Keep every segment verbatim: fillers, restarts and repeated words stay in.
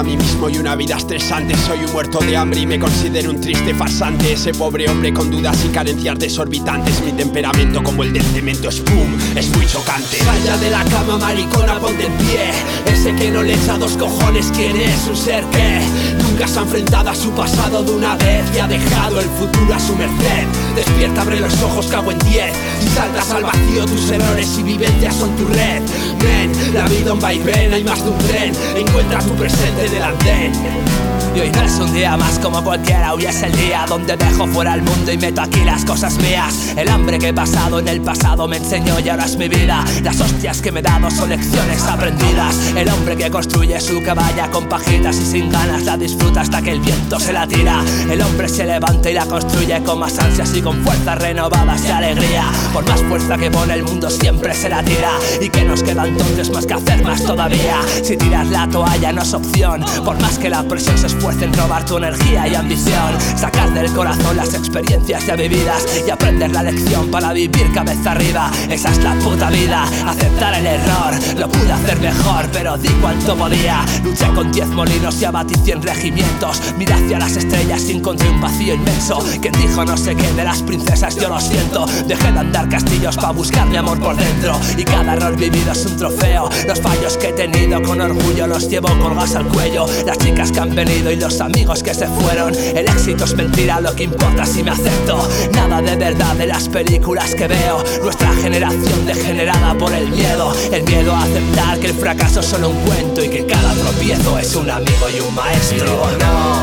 a mí mismo y una vida estresante. Soy un muerto de hambre y me considero un triste farsante. Ese pobre hombre con dudas y carencias desorbitantes. Mi temperamento como el del cemento es boom, es muy chocante. Sal de la cama, maricona, ponte en pie. Ese que no le echa dos cojones, ¿quién es? Un ser que nunca se ha enfrentado a su pasado de una vez y ha dejado el futuro a su merced. Despierta, abre los ojos, cago en diez. Si saltas al vacío, tus errores y vivencias son tu red. Men, la vida un vaivén, hay más de un tren. Encuentra tu presente del andén. Y hoy no es un día más como cualquiera. Hoy es el día donde dejo fuera el mundo y meto aquí las cosas mías. El hambre que he pasado en el pasado me enseñó y ahora es mi vida. Las hostias que me he dado son lecciones aprendidas. El hombre que construye su caballa con pajitas y sin ganas la disfruta hasta que el viento se la tira. El hombre se levanta y la construye con más ansias y con fuerzas renovadas y alegría. Por más fuerza que pone el mundo siempre se la tira. ¿Y que nos queda entonces más que hacer más todavía? Si tiras la toalla no es opción, por más que la presión se esfuerce en robar tu energía y ambición. Sacar del corazón las experiencias ya vividas y aprender la lección para vivir cabeza arriba. Esa es la puta vida, aceptar el error. Lo pude hacer mejor, pero di cuanto podía. Luché con diez molinos y abatí cien regimientos. Miré hacia las estrellas y encontré un vacío inmenso. Quien dijo no sé qué de las princesas, yo lo siento. Dejé de andar castillos para buscar mi amor por dentro. Y cada error vivido es un trofeo. Los fallos que he tenido con orgullo los llevo colgados al cuello. Las chicas que han venido y los amigos que se fueron. El éxito es mentira, lo que importa si me acepto. Nada de verdad de las películas que veo. Nuestra generación degenerada por el miedo. El miedo a aceptar que el fracaso es solo un cuento y que cada tropiezo es un amigo y un maestro. Y digo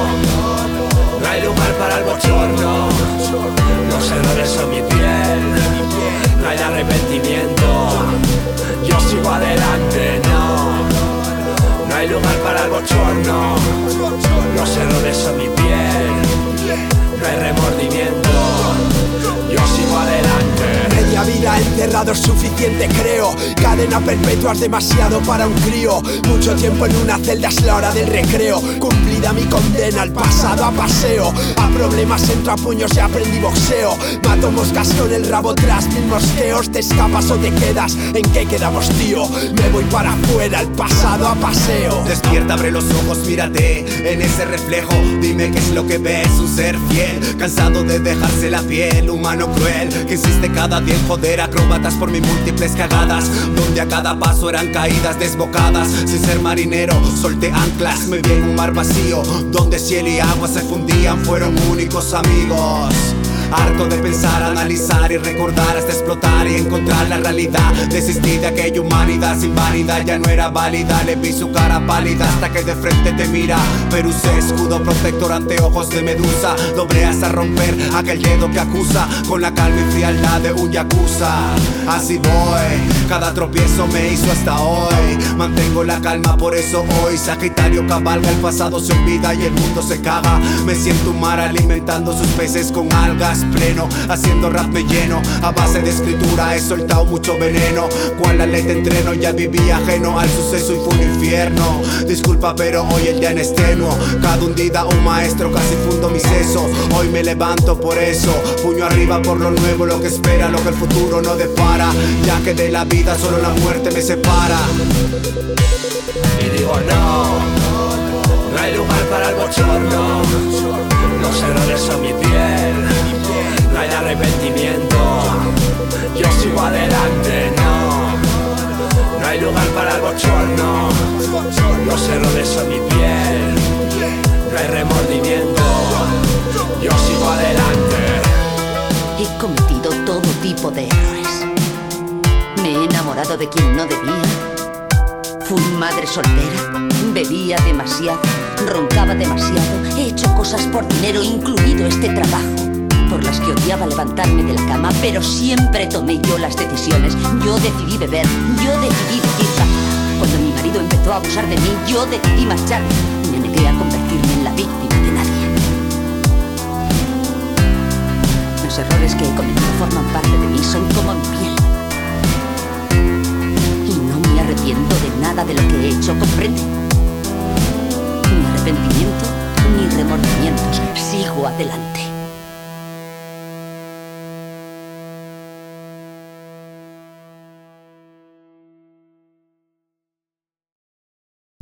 no, no hay lugar para el bochorno. Los errores son mi piel, no hay arrepentimiento. Yo sigo adelante, no, no hay lugar para el bochorno. Los errores son mi piel, no hay remordimiento. Yo sigo adelante. Media vida encerrado es suficiente, creo. Cadena perpetua es demasiado para un crío. Mucho tiempo en una celda es la hora del recreo. Cumplida mi condena, al pasado a paseo. A problemas entro a puños y aprendí boxeo. Mato moscas con el rabo tras mil mosqueos. ¿Te escapas o te quedas? ¿En qué quedamos, tío? Me voy para afuera, al pasado a paseo. Despierta, abre los ojos, mírate en ese reflejo. Dime qué es lo que ves, un ser fiel. Cansado de dejarse la piel, humano cruel que insiste cada día en joder acróbatas por mis múltiples cagadas, donde a cada paso eran caídas desbocadas. Sin ser marinero, solté anclas, me vi en un mar vacío, donde cielo y agua se fundían, fueron únicos amigos. Harto de pensar, analizar y recordar hasta explotar y encontrar la realidad. Desistí de aquella humanidad sin vanidad, ya no era válida. Le vi su cara pálida hasta que de frente te mira. Pero usé escudo protector ante ojos de medusa. Logré hasta romper aquel dedo que acusa con la calma y frialdad de un yakuza. Así voy, cada tropiezo me hizo hasta hoy. Mantengo la calma, por eso hoy Sagitario cabalga, el pasado se olvida y el mundo se caga. Me siento un mar alimentando sus peces con algas pleno, haciendo rap me lleno. A base de escritura he soltado mucho veneno. Cual la letra entreno, ya viví ajeno al suceso y fue un infierno. Disculpa pero hoy el día en extenuo. Cada hundida un maestro, casi fundo mi seso. Hoy me levanto por eso, puño arriba por lo nuevo, lo que espera, lo que el futuro no depara. Ya que de la vida solo la muerte me separa. Y digo no, no hay lugar para el bochorno. Los errores son mi piel, no hay arrepentimiento. Yo sigo adelante, no, no hay lugar para el bochorno. Los errores son mi piel, no hay remordimiento. Yo sigo adelante. He cometido todo tipo de errores. Me he enamorado de quien no debía. Fui madre soltera, bebía demasiado, roncaba demasiado. He hecho cosas por dinero, incluido este trabajo, por las que odiaba levantarme de la cama, pero siempre tomé yo las decisiones. Yo decidí beber, yo decidí vivir la vida. Cuando mi marido empezó a abusar de mí, yo decidí marcharme. Me negué a convertirme en la víctima de nadie. Los errores que he cometido forman parte de mí, son como mi piel. Me arrepiento de nada de lo que he hecho, ¿comprende? Ni arrepentimiento, ni remordimientos. Sigo adelante.